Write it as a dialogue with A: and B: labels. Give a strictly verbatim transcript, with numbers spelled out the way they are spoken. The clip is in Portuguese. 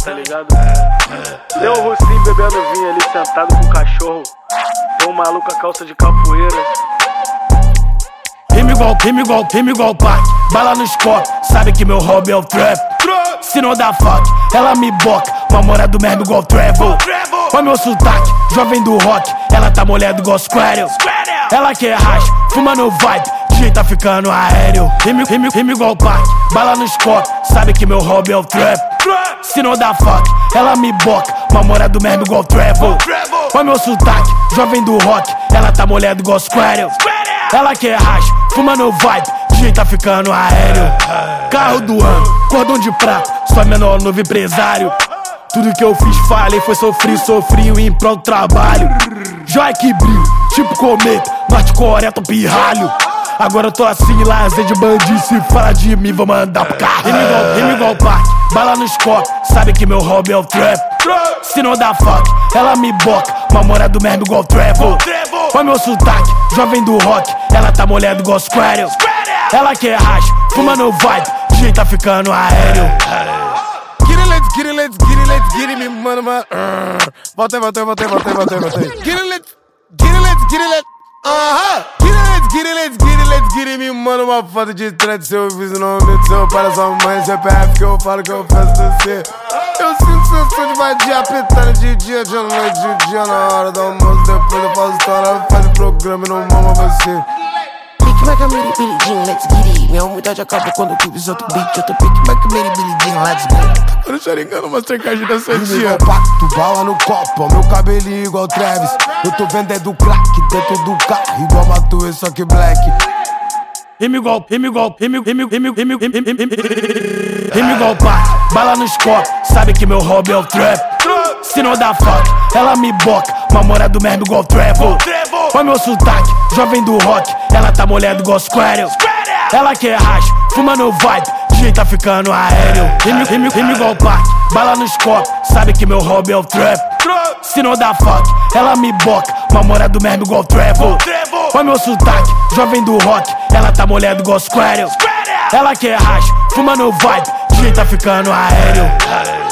A: tá ligado? Tem um russinho bebendo vinho ali, sentado com o cachorro. Tem um maluco com a calça de capoeira.
B: Rima igual, rima igual, rima igual parque. Bala no scope, sabe que meu hobby é o trap. Se não dá fuck, ela me boca. Mamora do merda igual Trevor. Olha meu sotaque, jovem do rock. Ela tá molhada igual Squirtle. Ela quer racha, fuma no vibe. D J tá ficando aéreo. Rima, rima, rima igual parque. Bala no scope, sabe que meu hobby é o trap. Se não dá fuck, ela me boca. Mamora do merda igual Trevor. Olha meu sotaque, jovem do rock. Ela tá molhada igual Squirtle. Ela quer racha, fuma no vibe, D J tá ficando aéreo. Carro do ano, cordão de prata, só menor novo empresário. Tudo que eu fiz falei, foi sofrer, sofri em prol do trabalho. Joia que brilho, tipo cometa, Norte Coreia, tô pirralho. Agora eu tô assim, lazer de bandido, se fala de mim, vou mandar pro carro. Rima igual, rima igual parque, bala no scope, sabe que meu hobby é o trap. Se não dá fuck, ela me boca, mamora do merda igual Trevor. Olha meu sotaque, jovem do rock, ela tá molhada igual Squirtle. Ela quer racha, fuma no vibe, D J tá ficando aéreo.
C: Get it, let's get it, let's get it, let's get it, me mano, mano. Voltei, voltei, voltei, voltei, voltei, voltei. Get it, let's get it, let's get it, let's. Aham. Get it, let's get it, let's get it, let's get it, me mano, uma foto de trás seu viso, nome do seu para sua mãe, C P F que eu falo que eu faço você. Eu sinto sensação de vadia, apitando de dia, de noite, de dia na hora do almoço. Depois eu faço história, faço programa e não mama você. Pique, maca, miri, Billie Jean, let's get it. Minha humildade acaba quando eu clipe outro beat. Eu tô pique, maca, miri, Billie Jean, let's get it. Eu não xeringando, Mastercard da Santinha. Compacto, bala no copo, meu cabelinho igual Travis. Eu tô vendendo crack dentro do carro, igual Matuê, só que black.
B: Rima igual, rima igual, rima, rima, rima, rima, rima, rima, rima, rima igual parque, bala no scope, sabe que meu hobby é o trap. Se não dá fuck, ela me boca, mamora do merda igual Trevor. Olha meu sotaque, jovem do rock, ela tá molhada igual Squirtle. Ela quer racha, fuma no vibe, D J tá ficando aéreo. Rima, rima, rima igual parque, bala no scope, sabe que meu hobby é o trap. Se não dá fuck, ela me boca, mamora do merda igual Trevor. Olha meu sotaque, jovem do rock, ela tá molhada igual Squirtle. Ela quer racha, fuma no vibe, D J tá ficando aéreo.